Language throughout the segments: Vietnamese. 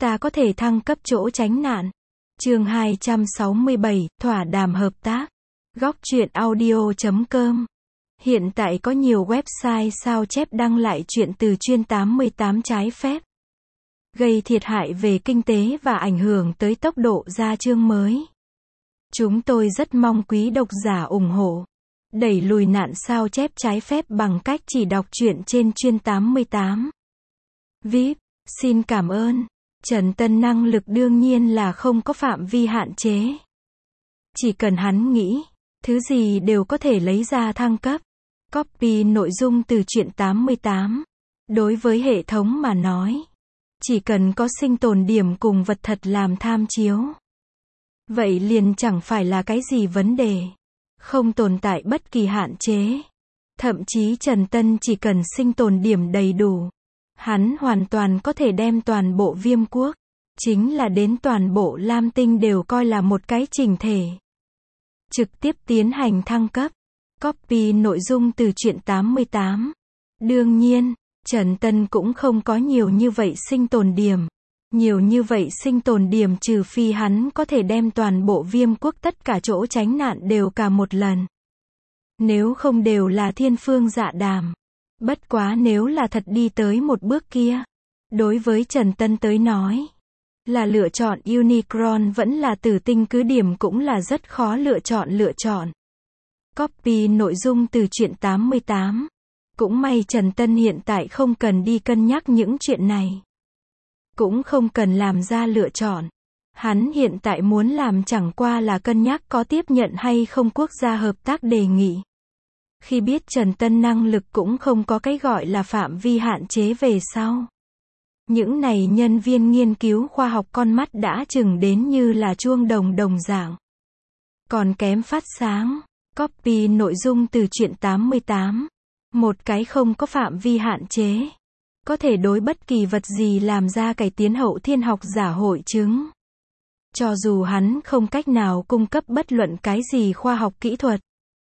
ta có thể thăng cấp chỗ tránh nạn. Chương 267, thỏa đàm hợp tác. Góc truyện audio.com. Hiện tại có nhiều website sao chép đăng lại truyện từ chuyên 88 trái phép, gây thiệt hại về kinh tế và ảnh hưởng tới tốc độ ra chương mới. Chúng tôi rất mong quý độc giả ủng hộ, đẩy lùi nạn sao chép trái phép bằng cách chỉ đọc truyện trên chuyên 88. VIP, xin cảm ơn. Trần Tân năng lực đương nhiên là không có phạm vi hạn chế. Chỉ cần hắn nghĩ, thứ gì đều có thể lấy ra thăng cấp. Copy nội dung từ truyện 88. Đối với hệ thống mà nói, chỉ cần có sinh tồn điểm cùng vật thật làm tham chiếu, vậy liền chẳng phải là cái gì vấn đề. Không tồn tại bất kỳ hạn chế. Thậm chí Trần Tân chỉ cần sinh tồn điểm đầy đủ, hắn hoàn toàn có thể đem toàn bộ Viêm Quốc, chính là đến toàn bộ Lam Tinh đều coi là một cái chỉnh thể. Trực tiếp tiến hành thăng cấp. Copy nội dung từ truyện 88. Đương nhiên, Trần Tân cũng không có nhiều như vậy sinh tồn điểm. Nhiều như vậy sinh tồn điểm trừ phi hắn có thể đem toàn bộ Viêm Quốc tất cả chỗ tránh nạn đều cả một lần. Nếu không đều là thiên phương dạ đàm. Bất quá nếu là thật đi tới một bước kia, đối với Trần Tân tới nói, là lựa chọn Unicron vẫn là Tử Tinh cứ điểm cũng là rất khó lựa chọn. Copy nội dung từ truyện 88. Cũng may Trần Tân hiện tại không cần đi cân nhắc những chuyện này. Cũng không cần làm ra lựa chọn. Hắn hiện tại muốn làm chẳng qua là cân nhắc có tiếp nhận hay không quốc gia hợp tác đề nghị. Khi biết Trần Tân năng lực cũng không có cái gọi là phạm vi hạn chế về sau. Những này nhân viên nghiên cứu khoa học con mắt đã chừng đến như là chuông đồng dạng. Còn kém phát sáng. Copy nội dung từ truyện 88. Một cái không có phạm vi hạn chế, có thể đối bất kỳ vật gì làm ra cải tiến hậu thiên học giả hội chứng. Cho dù hắn không cách nào cung cấp bất luận cái gì khoa học kỹ thuật,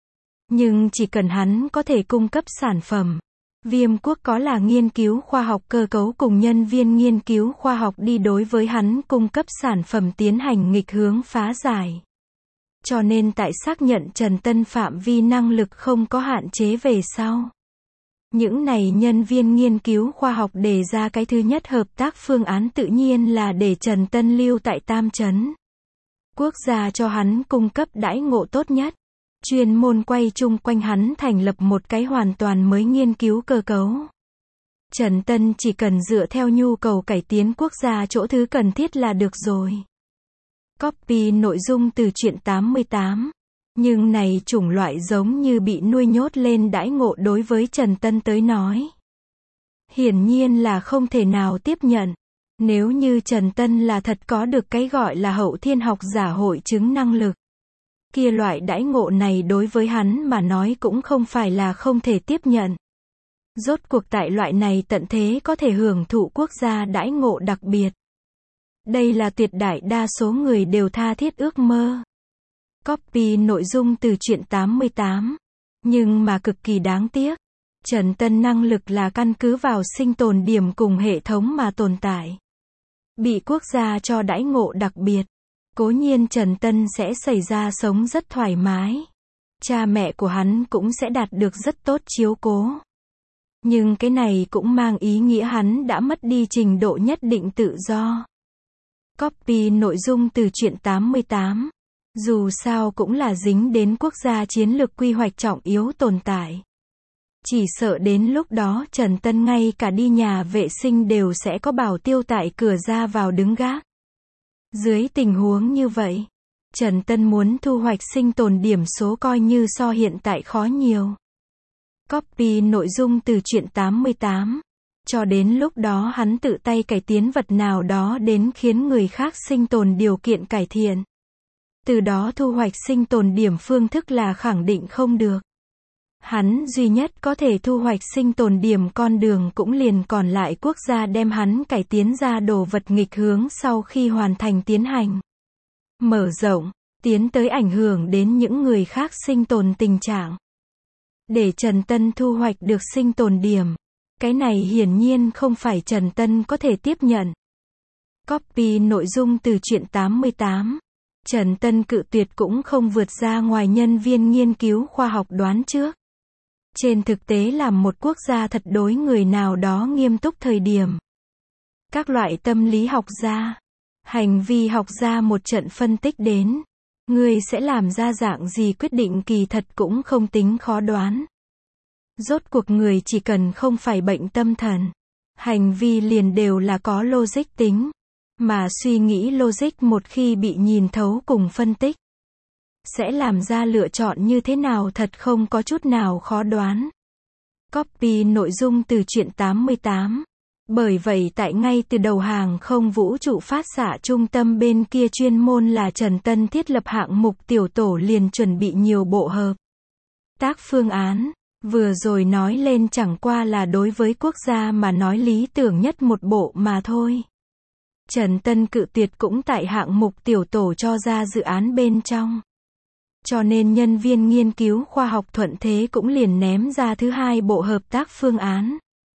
nhưng chỉ cần hắn có thể cung cấp sản phẩm, Viêm Quốc có là nghiên cứu khoa học cơ cấu cùng nhân viên nghiên cứu khoa học đi đối với hắn cung cấp sản phẩm tiến hành nghịch hướng phá giải. Cho nên tại xác nhận Trần Tân phạm vi năng lực không có hạn chế về sau, những này nhân viên nghiên cứu khoa học đề ra cái thứ nhất hợp tác phương án tự nhiên là để Trần Tân lưu tại Tam Trấn. Quốc gia cho hắn cung cấp đãi ngộ tốt nhất. Chuyên môn quay chung quanh hắn thành lập một cái hoàn toàn mới nghiên cứu cơ cấu. Trần Tân chỉ cần dựa theo nhu cầu cải tiến quốc gia chỗ thứ cần thiết là được rồi. Copy nội dung từ truyện 88. Nhưng này chủng loại giống như bị nuôi nhốt lên đãi ngộ đối với Trần Tân tới nói, hiển nhiên là không thể nào tiếp nhận. Nếu như Trần Tân là thật có được cái gọi là hậu thiên học giả hội chứng năng lực, kia loại đãi ngộ này đối với hắn mà nói cũng không phải là không thể tiếp nhận. Rốt cuộc tại loại này tận thế có thể hưởng thụ quốc gia đãi ngộ đặc biệt. Đây là tuyệt đại đa số người đều tha thiết ước mơ. Copy nội dung từ truyện 88. Nhưng mà cực kỳ đáng tiếc, Trần Tân năng lực là căn cứ vào sinh tồn điểm cùng hệ thống mà tồn tại. Bị quốc gia cho đãi ngộ đặc biệt. Cố nhiên Trần Tân sẽ xảy ra sống rất thoải mái. Cha mẹ của hắn cũng sẽ đạt được rất tốt chiếu cố. Nhưng cái này cũng mang ý nghĩa hắn đã mất đi trình độ nhất định tự do. Copy nội dung từ truyện 88. Dù sao cũng là dính đến quốc gia chiến lược quy hoạch trọng yếu tồn tại. Chỉ sợ đến lúc đó Trần Tân ngay cả đi nhà vệ sinh đều sẽ có bảo tiêu tại cửa ra vào đứng gác. Dưới tình huống như vậy, Trần Tân muốn thu hoạch sinh tồn điểm số coi như so hiện tại khó nhiều. Copy nội dung từ truyện 88. Cho đến lúc đó hắn tự tay cải tiến vật nào đó đến khiến người khác sinh tồn điều kiện cải thiện. Từ đó thu hoạch sinh tồn điểm phương thức là khẳng định không được. Hắn duy nhất có thể thu hoạch sinh tồn điểm con đường cũng liền còn lại quốc gia đem hắn cải tiến ra đồ vật nghịch hướng sau khi hoàn thành tiến hành. Mở rộng, tiến tới ảnh hưởng đến những người khác sinh tồn tình trạng. Để Trần Tân thu hoạch được sinh tồn điểm. Cái này hiển nhiên không phải Trần Tân có thể tiếp nhận. Copy nội dung từ truyện 88. Trần Tân cự tuyệt cũng không vượt ra ngoài nhân viên nghiên cứu khoa học đoán trước. Trên thực tế làm một quốc gia thật đối người nào đó nghiêm túc thời điểm. Các loại tâm lý học gia, hành vi học gia một trận phân tích đến. Người sẽ làm ra dạng gì quyết định kỳ thật cũng không tính khó đoán. Rốt cuộc người chỉ cần không phải bệnh tâm thần. Hành vi liền đều là có logic tính. Mà suy nghĩ logic một khi bị nhìn thấu cùng phân tích. Sẽ làm ra lựa chọn như thế nào thật không có chút nào khó đoán. Copy nội dung từ truyện 88. Bởi vậy tại ngay từ đầu hàng không vũ trụ phát xạ trung tâm bên kia chuyên môn là Trần Tân thiết lập hạng mục tiểu tổ liền chuẩn bị nhiều bộ hợp tác phương án. Vừa rồi nói lên chẳng qua là đối với quốc gia mà nói lý tưởng nhất một bộ mà thôi. Trần Tân cự tuyệt cũng tại hạng mục tiểu tổ cho ra dự án bên trong. Cho nên nhân viên nghiên cứu khoa học thuận thế cũng liền ném ra thứ hai bộ hợp tác phương án.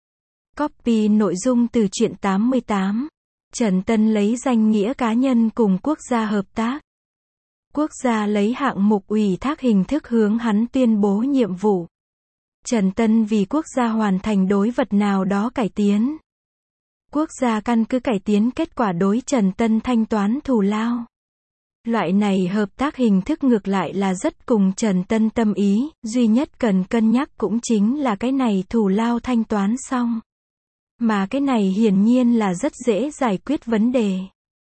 Copy nội dung từ truyện 88. Trần Tân lấy danh nghĩa cá nhân cùng quốc gia hợp tác. Quốc gia lấy hạng mục ủy thác hình thức hướng hắn tuyên bố nhiệm vụ. Trần Tân vì quốc gia hoàn thành đối vật nào đó cải tiến. Quốc gia căn cứ cải tiến kết quả đối Trần Tân thanh toán thù lao. Loại này hợp tác hình thức ngược lại là rất cùng Trần Tân tâm ý, duy nhất cần cân nhắc cũng chính là cái này thù lao thanh toán xong. Mà cái này hiển nhiên là rất dễ giải quyết vấn đề.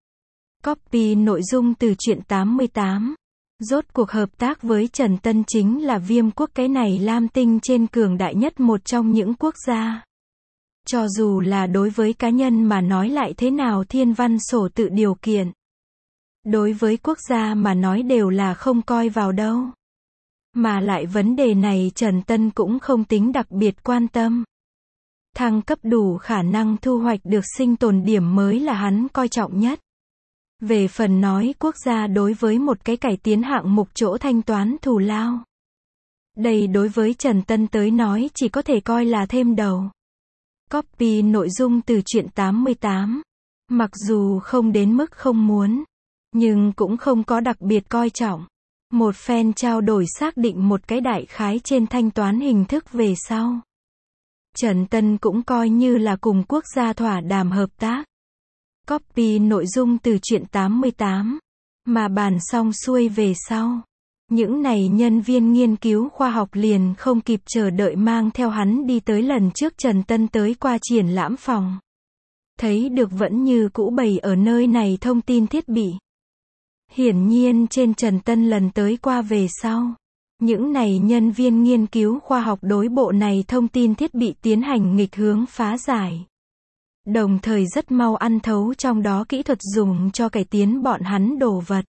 Copy nội dung từ truyện 88. Rốt cuộc hợp tác với Trần Tân chính là Viêm quốc cái này lam tinh trên cường đại nhất một trong những quốc gia. Cho dù là đối với cá nhân mà nói lại thế nào thiên văn sổ tự điều kiện. Đối với quốc gia mà nói đều là không coi vào đâu. Mà lại vấn đề này Trần Tân cũng không tính đặc biệt quan tâm. Thăng cấp đủ khả năng thu hoạch được sinh tồn điểm mới là hắn coi trọng nhất. Về phần nói quốc gia đối với một cái cải tiến hạng mục chỗ thanh toán thù lao. Đây đối với Trần Tân tới nói chỉ có thể coi là thêm đầu. Copy nội dung từ truyện 88. Mặc dù không đến mức không muốn, nhưng cũng không có đặc biệt coi trọng. Một phen trao đổi xác định một cái đại khái trên thanh toán hình thức về sau. Trần Tân cũng coi như là cùng quốc gia thỏa đàm hợp tác. Copy nội dung từ truyện 88. Mà bàn xong xuôi về sau. Những này nhân viên nghiên cứu khoa học liền không kịp chờ đợi mang theo hắn đi tới lần trước Trần Tân tới qua triển lãm phòng. Thấy được vẫn như cũ bày ở nơi này thông tin thiết bị. Hiển nhiên trên Trần Tân lần tới qua về sau. Những này nhân viên nghiên cứu khoa học đối bộ này thông tin thiết bị tiến hành nghịch hướng phá giải. Đồng thời rất mau ăn thấu trong đó kỹ thuật dùng cho cải tiến bọn hắn đồ vật.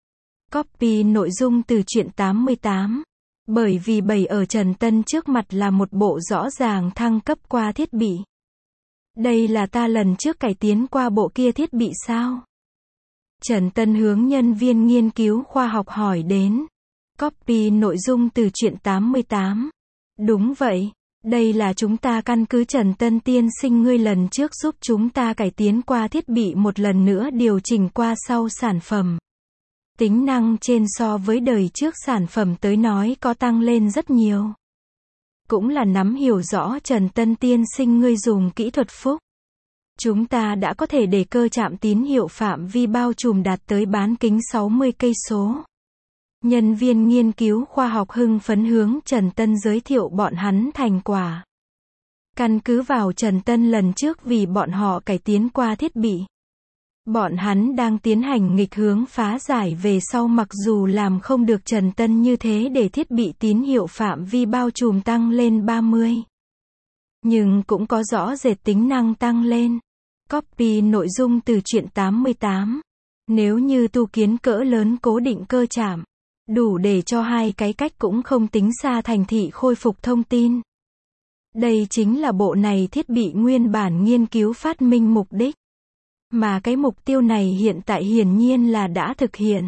Copy nội dung từ truyện 88. Bởi vì bày ở Trần Tân trước mặt là một bộ rõ ràng thăng cấp qua thiết bị. Đây là ta lần trước cải tiến qua bộ kia thiết bị sao? Trần Tân hướng nhân viên nghiên cứu khoa học hỏi đến. Copy nội dung từ truyện 88. Đúng vậy, đây là chúng ta căn cứ Trần Tân tiên sinh ngươi lần trước giúp chúng ta cải tiến qua thiết bị một lần nữa điều chỉnh qua sau sản phẩm. Tính năng trên so với đời trước sản phẩm tới nói có tăng lên rất nhiều. Cũng là nắm hiểu rõ Trần Tân tiên sinh ngươi dùng kỹ thuật phúc. Chúng ta đã có thể để cơ trạm tín hiệu phạm vi bao trùm đạt tới bán kính 60 cây số. Nhân viên nghiên cứu khoa học hưng phấn hướng Trần Tân giới thiệu bọn hắn thành quả. Căn cứ vào Trần Tân lần trước vì bọn họ cải tiến qua thiết bị. Bọn hắn đang tiến hành nghịch hướng phá giải về sau mặc dù làm không được Trần Tân như thế để thiết bị tín hiệu phạm vi bao trùm tăng lên 30. Nhưng cũng có rõ rệt tính năng tăng lên. Copy nội dung từ truyện 88. Nếu như tu kiến cỡ lớn cố định cơ trạm, đủ để cho hai cái cách cũng không tính xa thành thị khôi phục thông tin. Đây chính là bộ này thiết bị nguyên bản nghiên cứu phát minh mục đích. Mà cái mục tiêu này hiện tại hiển nhiên là đã thực hiện.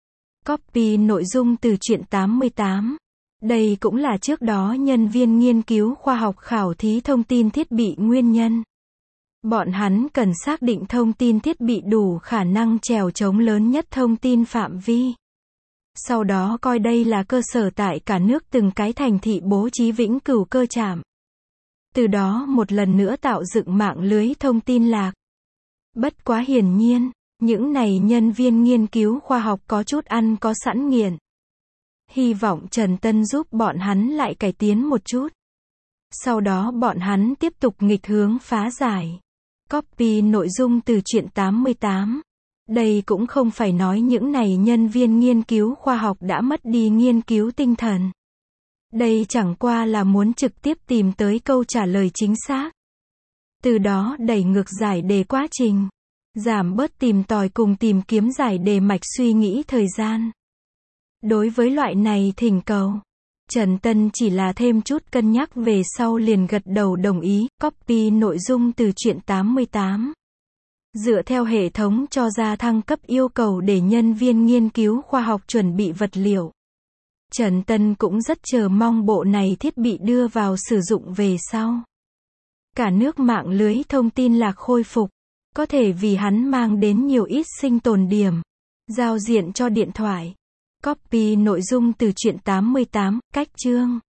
Copy nội dung từ truyện 88. Đây cũng là trước đó nhân viên nghiên cứu khoa học khảo thí thông tin thiết bị nguyên nhân. Bọn hắn cần xác định thông tin thiết bị đủ khả năng trèo chống lớn nhất thông tin phạm vi. Sau đó coi đây là cơ sở tại cả nước từng cái thành thị bố trí vĩnh cửu cơ trạm. Từ đó một lần nữa tạo dựng mạng lưới thông tin lạc. Bất quá hiển nhiên, những này nhân viên nghiên cứu khoa học có chút ăn có sẵn nghiện. Hy vọng Trần Tân giúp bọn hắn lại cải tiến một chút. Sau đó bọn hắn tiếp tục nghịch hướng phá giải. Copy nội dung từ truyện 88. Đây cũng không phải nói những này nhân viên nghiên cứu khoa học đã mất đi nghiên cứu tinh thần. Đây chẳng qua là muốn trực tiếp tìm tới câu trả lời chính xác. Từ đó đẩy ngược giải đề quá trình. Giảm bớt tìm tòi cùng tìm kiếm giải đề mạch suy nghĩ thời gian. Đối với loại này thỉnh cầu, Trần Tân chỉ là thêm chút cân nhắc về sau liền gật đầu đồng ý, copy nội dung từ truyện 88. Dựa theo hệ thống cho ra thăng cấp yêu cầu để nhân viên nghiên cứu khoa học chuẩn bị vật liệu. Trần Tân cũng rất chờ mong bộ này thiết bị đưa vào sử dụng về sau. Cả nước mạng lưới thông tin lạc khôi phục, có thể vì hắn mang đến nhiều ít sinh tồn điểm, giao diện cho điện thoại. Copy nội dung từ truyện 88, cách chương.